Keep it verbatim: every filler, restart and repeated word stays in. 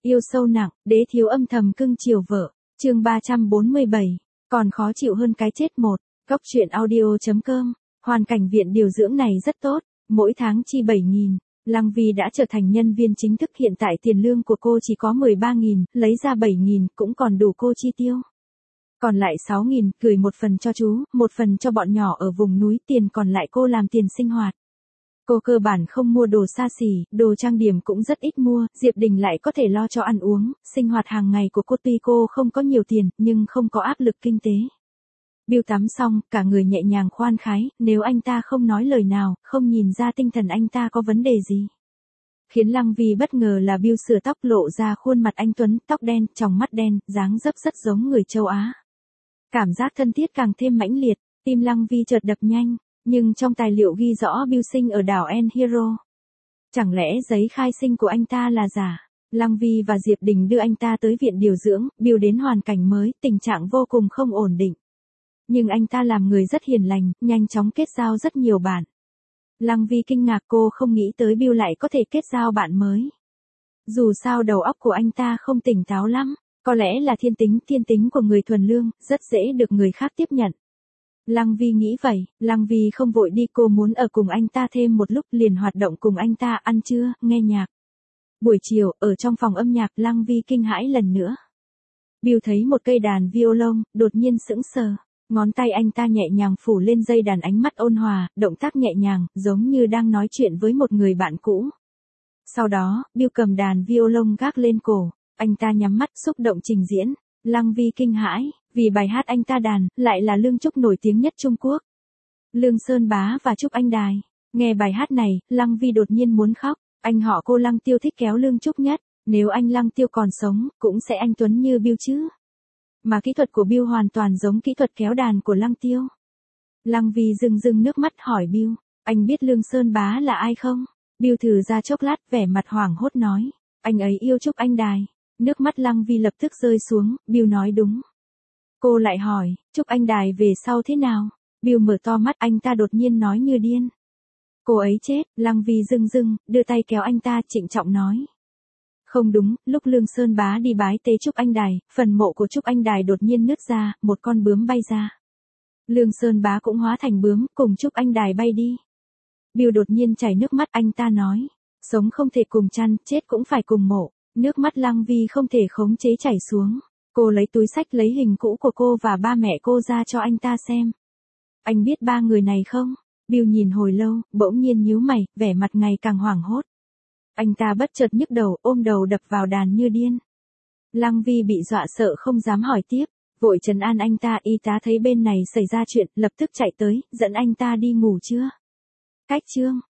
Yêu sâu nặng, đế thiếu âm thầm cưng chiều vợ. Chương ba trăm bốn mươi bảy. Còn khó chịu hơn cái chết một. Góc truyện audio chấm com. Hoàn cảnh viện điều dưỡng này rất tốt, mỗi tháng chi bảy nghìn. Lăng Vi đã trở thành nhân viên chính thức, hiện tại tiền lương của cô chỉ có mười ba nghìn, lấy ra bảy nghìn cũng còn đủ cô chi tiêu. Còn lại sáu nghìn, gửi một phần cho chú, một phần cho bọn nhỏ ở vùng núi, tiền còn lại cô làm tiền sinh hoạt. Cô cơ bản không mua đồ xa xỉ, đồ trang điểm cũng rất ít mua, Diệp Đình lại có thể lo cho ăn uống, sinh hoạt hàng ngày của cô. Tuy cô không có nhiều tiền, nhưng không có áp lực kinh tế. Bill tắm xong, cả người nhẹ nhàng khoan khoái, nếu anh ta không nói lời nào, không nhìn ra tinh thần anh ta có vấn đề gì. Khiến Lăng Vi bất ngờ là Bill sửa tóc, lộ ra khuôn mặt anh tuấn, tóc đen, tròng mắt đen, dáng dấp rất giống người châu Á. Cảm giác thân thiết càng thêm mãnh liệt, tim Lăng Vi chợt đập nhanh, nhưng trong tài liệu ghi rõ Bill sinh ở đảo En Hero. Chẳng lẽ giấy khai sinh của anh ta là giả? Lăng Vi và Diệp Đình đưa anh ta tới viện điều dưỡng, Bill đến hoàn cảnh mới, tình trạng vô cùng không ổn định. Nhưng anh ta làm người rất hiền lành, nhanh chóng kết giao rất nhiều bạn. Lăng Vi kinh ngạc, cô không nghĩ tới Bill lại có thể kết giao bạn mới. Dù sao đầu óc của anh ta không tỉnh táo lắm, có lẽ là thiên tính, thiên tính của người thuần lương, rất dễ được người khác tiếp nhận. Lăng Vi nghĩ vậy, Lăng Vi không vội đi, cô muốn ở cùng anh ta thêm một lúc, liền hoạt động cùng anh ta, ăn trưa, nghe nhạc. Buổi chiều, ở trong phòng âm nhạc, Lăng Vi kinh hãi lần nữa. Bill thấy một cây đàn violon, đột nhiên sững sờ. Ngón tay anh ta nhẹ nhàng phủ lên dây đàn, ánh mắt ôn hòa, động tác nhẹ nhàng, giống như đang nói chuyện với một người bạn cũ. Sau đó, Bill cầm đàn violon gác lên cổ, anh ta nhắm mắt xúc động trình diễn. Lăng Vi kinh hãi, vì bài hát anh ta đàn, lại là Lương Trúc nổi tiếng nhất Trung Quốc. Lương Sơn Bá và Trúc Anh Đài. Nghe bài hát này, Lăng Vi đột nhiên muốn khóc, anh họ cô Lăng Tiêu thích kéo Lương Trúc nhất, nếu anh Lăng Tiêu còn sống, cũng sẽ anh tuấn như Bill chứ. Mà kỹ thuật của Bill hoàn toàn giống kỹ thuật kéo đàn của Lăng Tiêu. Lăng Vi rưng rưng nước mắt hỏi Bill, anh biết Lương Sơn Bá là ai không? Bill thử ra chốc lát, vẻ mặt hoảng hốt nói, anh ấy yêu Trúc Anh Đài. Nước mắt Lăng Vi lập tức rơi xuống, Bill nói đúng. Cô lại hỏi, Trúc Anh Đài về sau thế nào? Bill mở to mắt, anh ta đột nhiên nói như điên. Cô ấy chết. Lăng Vi rưng rưng, đưa tay kéo anh ta, trịnh trọng nói. Không đúng, lúc Lương Sơn Bá đi bái tế Trúc Anh Đài, phần mộ của Trúc Anh Đài đột nhiên nứt ra, một con bướm bay ra. Lương Sơn Bá cũng hóa thành bướm, cùng Trúc Anh Đài bay đi. Bill đột nhiên chảy nước mắt, anh ta nói, sống không thể cùng chăn, chết cũng phải cùng mộ. Nước mắt Lăng Vi không thể khống chế chảy xuống. Cô lấy túi xách, lấy hình cũ của cô và ba mẹ cô ra cho anh ta xem. Anh biết ba người này không? Bill nhìn hồi lâu, bỗng nhiên nhíu mày, vẻ mặt ngày càng hoảng hốt. Anh ta bất chợt nhức đầu, ôm đầu đập vào đàn như điên. Lăng Vi bị dọa sợ không dám hỏi tiếp, vội trấn an anh ta. Y tá thấy bên này xảy ra chuyện, lập tức chạy tới, dẫn anh ta đi ngủ chưa? Cách chương.